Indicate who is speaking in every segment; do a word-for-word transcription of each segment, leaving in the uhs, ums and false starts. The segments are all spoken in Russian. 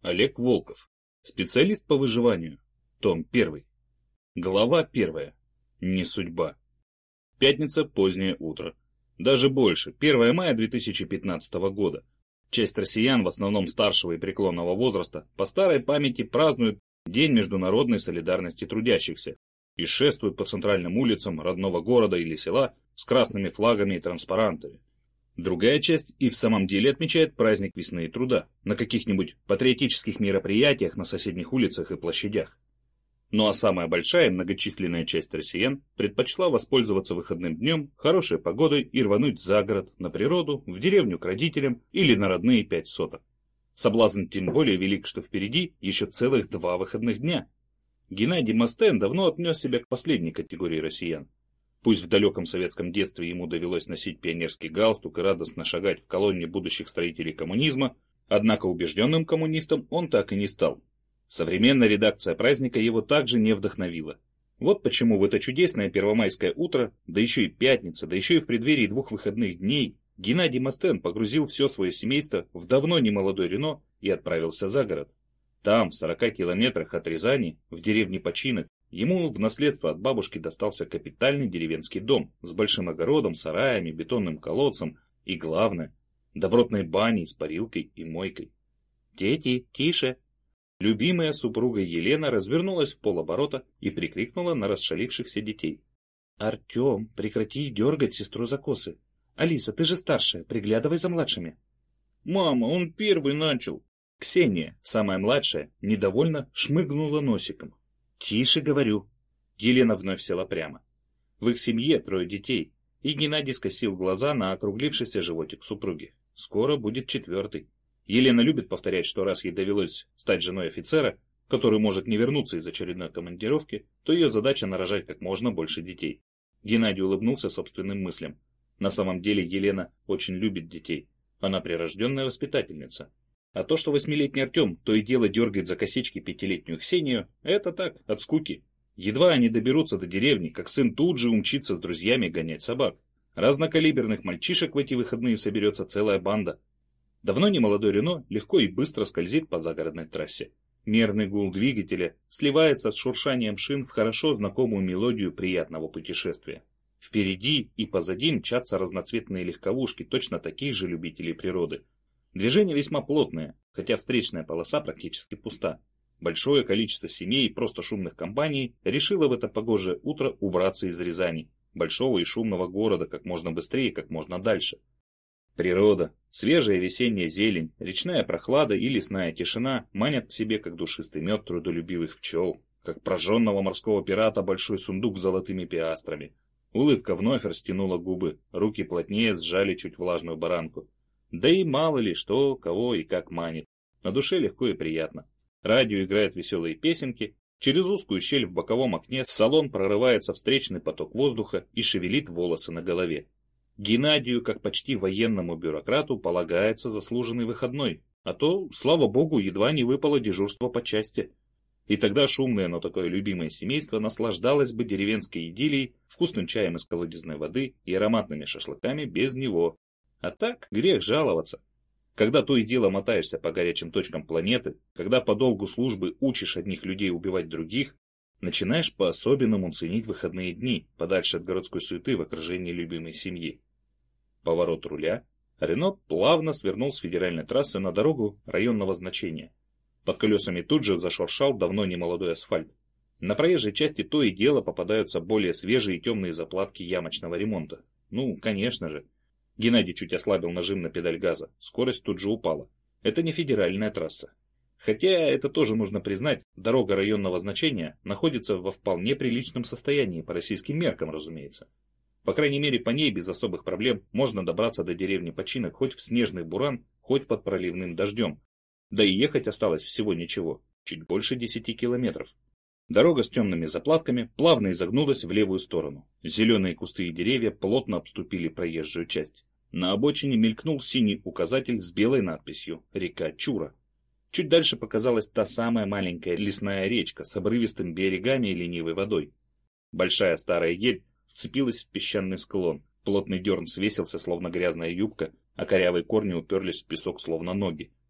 Speaker 1: Олег Волков. Специалист по выживанию. Том первый. Глава первая. Не судьба. Пятница, позднее утро. Даже больше. первое мая две тысячи пятнадцатого года. Часть россиян, в основном старшего и преклонного возраста, по старой памяти празднуют День международной солидарности трудящихся и шествуют по центральным улицам родного города или села с красными флагами и транспарантами. Другая часть и в самом деле отмечает праздник весны и труда на каких-нибудь патриотических мероприятиях на соседних улицах и площадях. Ну а самая большая многочисленная часть россиян предпочла воспользоваться выходным днем, хорошей погодой и рвануть за город, на природу, в деревню к родителям или на родные пять соток. Соблазн тем более велик, что впереди еще целых два выходных дня. Геннадий Мастен давно отнес себя к последней категории россиян. Пусть в далеком советском детстве ему довелось носить пионерский галстук и радостно шагать в колонне будущих строителей коммунизма, однако убежденным коммунистом он так и не стал. Современная редакция праздника его также не вдохновила. Вот почему в это чудесное первомайское утро, да еще и пятница, да еще и в преддверии двух выходных дней, Геннадий Мастен погрузил все свое семейство в давно немолодой Рено и отправился за город. Там, в сорока километрах от Рязани, в деревне Починок, ему в наследство от бабушки достался капитальный деревенский дом с большим огородом, сараями, бетонным колодцем и, главное, добротной баней с парилкой и мойкой. «Дети, тише!» Любимая супруга Елена развернулась в полоборота и прикрикнула на расшалившихся детей. «Артем, прекрати дергать сестру за косы. Алиса, ты же старшая, приглядывай за младшими». «Мама, он первый начал». Ксения, самая младшая, недовольно шмыгнула носиком. «Тише, говорю». Елена вновь села прямо. В их семье трое детей, и Геннадий скосил глаза на округлившийся животик супруги. Скоро будет четвертый. Елена любит повторять, что раз ей довелось стать женой офицера, который может не вернуться из очередной командировки, то ее задача нарожать как можно больше детей. Геннадий улыбнулся собственным мыслям. На самом деле Елена очень любит детей. Она прирожденная воспитательница. А то, что восьмилетний Артем то и дело дергает за косички пятилетнюю Ксению, это так, от скуки. Едва они доберутся до деревни, как сын тут же умчится с друзьями гонять собак. Разнокалиберных мальчишек в эти выходные соберется целая банда. Давно немолодой Рено легко и быстро скользит по загородной трассе. Мерный гул двигателя сливается с шуршанием шин в хорошо знакомую мелодию приятного путешествия. Впереди и позади мчатся разноцветные легковушки, точно таких же любителей природы. Движение весьма плотное, хотя встречная полоса практически пуста. Большое количество семей и просто шумных компаний решило в это погожее утро убраться из Рязани, большого и шумного города, как можно быстрее и как можно дальше. Природа, свежая весенняя зелень, речная прохлада и лесная тишина манят к себе, как душистый мед трудолюбивых пчел, как прожженного морского пирата большой сундук с золотыми пиастрами. Улыбка вновь растянула губы, руки плотнее сжали чуть влажную баранку. Да и мало ли что, кого и как манит. На душе легко и приятно. Радио играет веселые песенки, через узкую щель в боковом окне в салон прорывается встречный поток воздуха и шевелит волосы на голове. Геннадию, как почти военному бюрократу, полагается заслуженный выходной, а то, слава богу, едва не выпало дежурство по части. И тогда шумное, но такое любимое семейство наслаждалось бы деревенской идиллией, вкусным чаем из колодезной воды и ароматными шашлыками без него. А так грех жаловаться. Когда то и дело мотаешься по горячим точкам планеты, когда по долгу службы учишь одних людей убивать других, начинаешь по-особенному ценить выходные дни, подальше от городской суеты в окружении любимой семьи. Поворот руля. Рено плавно свернул с федеральной трассы на дорогу районного значения. Под колесами тут же зашуршал давно немолодой асфальт. На проезжей части то и дело попадаются более свежие и темные заплатки ямочного ремонта. Ну, конечно же. Геннадий чуть ослабил нажим на педаль газа. Скорость тут же упала. Это не федеральная трасса. Хотя, это тоже нужно признать, дорога районного значения находится во вполне приличном состоянии, по российским меркам, разумеется. По крайней мере, по ней без особых проблем можно добраться до деревни Починок хоть в снежный буран, хоть под проливным дождем. Да и ехать осталось всего ничего, чуть больше десяти километров. Дорога с темными заплатками плавно изогнулась в левую сторону. Зеленые кусты и деревья плотно обступили проезжую часть. На обочине мелькнул синий указатель с белой надписью «Река Чура». Чуть дальше показалась та самая маленькая лесная речка с обрывистым берегами и ленивой водой. Большая старая ель вцепилась в песчаный склон. Плотный дерн свесился, словно грязная юбка, а корявые корни уперлись в песок, словно ноги.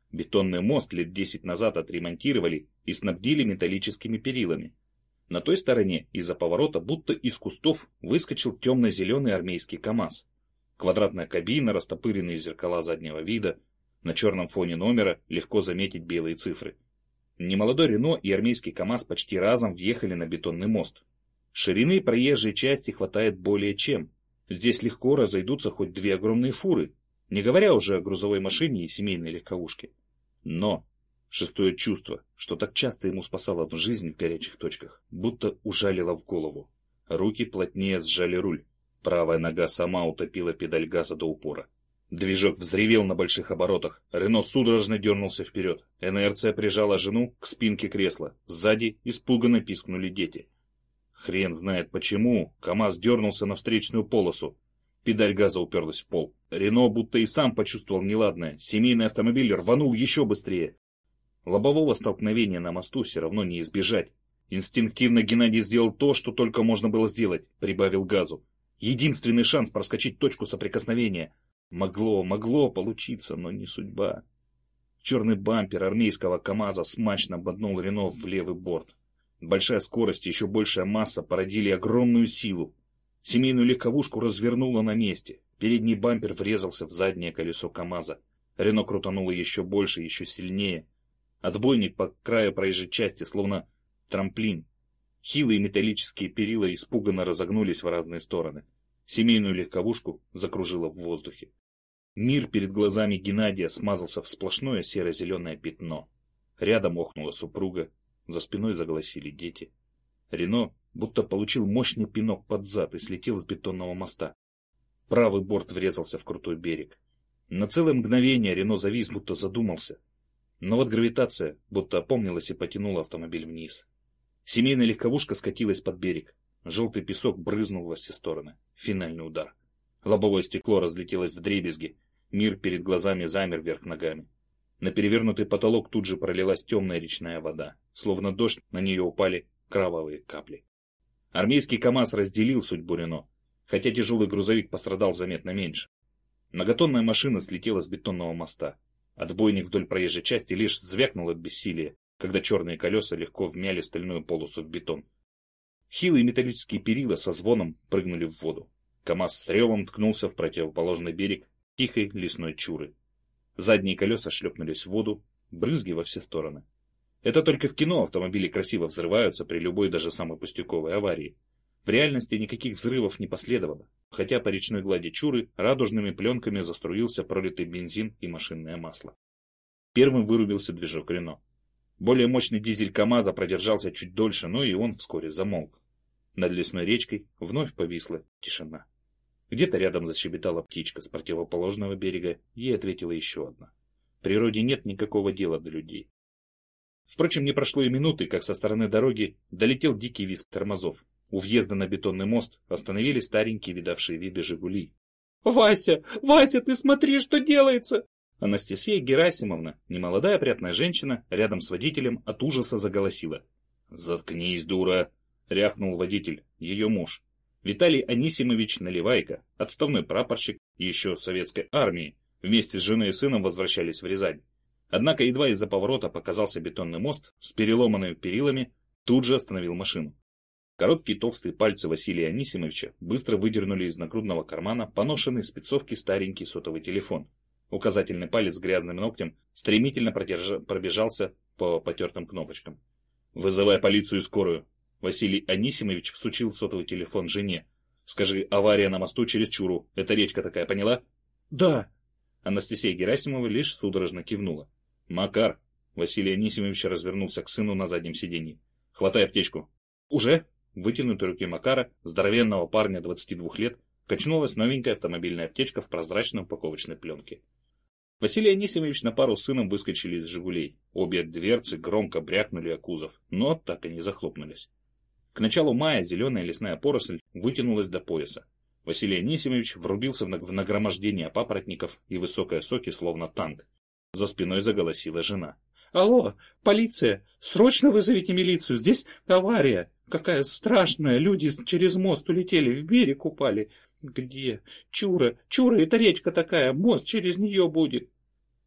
Speaker 1: Бетонный мост лет десять назад отремонтировали и снабдили металлическими перилами. На той стороне из-за поворота будто из кустов выскочил темно-зеленый армейский КАМАЗ. Квадратная кабина, растопыренные зеркала заднего вида. На черном фоне номера легко заметить белые цифры. Немолодой Рено и армейский КАМАЗ почти разом въехали на бетонный мост. Ширины проезжей части хватает более чем. Здесь легко разойдутся хоть две огромные фуры, не говоря уже о грузовой машине и семейной легковушке. Но шестое чувство, что так часто ему спасало в жизни в горячих точках, будто ужалило в голову. Руки плотнее сжали руль. Правая нога сама утопила педаль газа до упора. Движок взревел на больших оборотах. Рено судорожно дернулся вперед. Инерция прижала жену к спинке кресла. Сзади испуганно пискнули дети. Хрен знает почему, КАМАЗ дернулся на встречную полосу. Педаль газа уперлась в пол. Рено будто и сам почувствовал неладное. Семейный автомобиль рванул еще быстрее. Лобового столкновения на мосту все равно не избежать. Инстинктивно Геннадий сделал то, что только можно было сделать. Прибавил газу. Единственный шанс проскочить точку соприкосновения. Могло, могло получиться, но не судьба. Черный бампер армейского КАМАЗа смачно боднул Рено в левый борт. Большая скорость и еще большая масса породили огромную силу. Семейную легковушку развернуло на месте. Передний бампер врезался в заднее колесо КАМАЗа. Рено крутануло еще больше, еще сильнее. Отбойник по краю проезжей части, словно трамплин. Хилые металлические перила испуганно разогнулись в разные стороны. Семейную легковушку закружило в воздухе. Мир перед глазами Геннадия смазался в сплошное серо-зеленое пятно. Рядом охнула супруга, за спиной заголосили дети. Рено будто получил мощный пинок под зад и слетел с бетонного моста. Правый борт врезался в крутой берег. На целое мгновение Рено завис, будто задумался. Но вот гравитация будто опомнилась и потянула автомобиль вниз. Семейная легковушка скатилась под берег. Желтый песок брызнул во все стороны. Финальный удар. Лобовое стекло разлетелось вдребезги. Мир перед глазами замер вверх ногами. На перевернутый потолок тут же пролилась темная речная вода. Словно дождь, на нее упали кровавые капли. Армейский КАМАЗ разделил судьбу Рено, хотя тяжелый грузовик пострадал заметно меньше. Многотонная машина слетела с бетонного моста. Отбойник вдоль проезжей части лишь звякнул от бессилия, когда черные колеса легко вмяли стальную полосу в бетон. Хилые металлические перила со звоном прыгнули в воду. КАМАЗ с ревом ткнулся в противоположный берег тихой лесной чуры. Задние колеса шлепнулись в воду, брызги во все стороны. Это только в кино автомобили красиво взрываются при любой даже самой пустяковой аварии. В реальности никаких взрывов не последовало, хотя по речной глади Чуры радужными пленками заструился пролитый бензин и машинное масло. Первым вырубился движок Рено. Более мощный дизель КАМАЗа продержался чуть дольше, но и он вскоре замолк. Над лесной речкой вновь повисла тишина. Где-то рядом защебетала птичка с противоположного берега, ей ответила еще одна. В природе нет никакого дела до людей. Впрочем, не прошло и минуты, как со стороны дороги долетел дикий визг тормозов. У въезда на бетонный мост остановились старенькие видавшие виды «Жигули». «Вася! Вася, ты смотри, что делается!» Анастасия Герасимовна, немолодая опрятная женщина, рядом с водителем от ужаса заголосила. «Заткнись, дура!» — рявкнул водитель, ее муж. Виталий Анисимович Наливайко, отставной прапорщик еще советской армии, вместе с женой и сыном возвращались в Рязань. Однако едва из-за поворота показался бетонный мост с переломанными перилами, тут же остановил машину. Короткие толстые пальцы Василия Анисимовича быстро выдернули из нагрудного кармана поношенный спецовки старенький сотовый телефон. Указательный палец с грязным ногтем стремительно продержа... пробежался по потертым кнопочкам. «Вызывай полицию и скорую!» Василий Анисимович всучил сотовый телефон жене. «Скажи, авария на мосту через Чуру. Это речка такая, поняла?» «Да!» Анастасия Герасимова лишь судорожно кивнула. «Макар!» Василий Анисимович развернулся к сыну на заднем сиденье. «Хватай аптечку!» «Уже?» В вытянутой руке Макара, здоровенного парня двадцати двух лет, качнулась новенькая автомобильная аптечка в прозрачной упаковочной пленке. Василий Анисимович на пару с сыном выскочили из «Жигулей». Обе дверцы громко брякнули о кузов, но так и не захлопнулись. К началу мая зеленая лесная поросль вытянулась до пояса. Василий Анисимович врубился в нагромождение папоротников и высокие соки, словно танк. За спиной заголосила жена. «Алло, полиция! Срочно вызовите милицию! Здесь авария! Какая страшная! Люди через мост улетели, в берег упали! Где? Чура! Чура, это речка такая! Мост через нее будет!»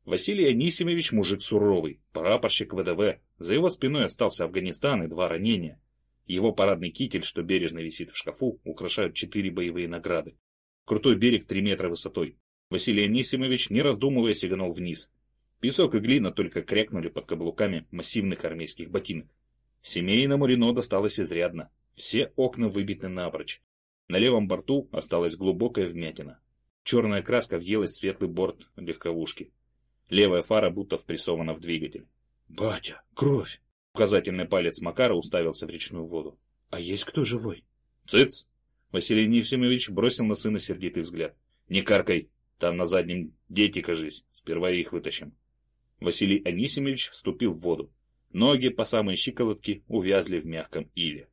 Speaker 1: Василий Анисимович мужик суровый, прапорщик вэ дэ вэ. За его спиной остался Афганистан и два ранения. Его парадный китель, что бережно висит в шкафу, украшают четыре боевые награды. Крутой берег три метра высотой. Василий Анисимович, не раздумывая, сиганул вниз. Песок и глина только крякнули под каблуками массивных армейских ботинок. Семейному Рено досталось изрядно. Все окна выбиты напрочь. На левом борту осталась глубокая вмятина. Черная краска въелась в светлый борт легковушки. Левая фара будто впрессована в двигатель. «Батя, кровь!» Указательный палец Макара уставился в речную воду. «А есть кто живой?» «Цыц!» Василий Анисимович бросил на сына сердитый взгляд. «Не каркай! Там на заднем дети, кажись. Сперва их вытащим». Василий Анисимович вступил в воду. Ноги по самые щиколотки увязли в мягком иле.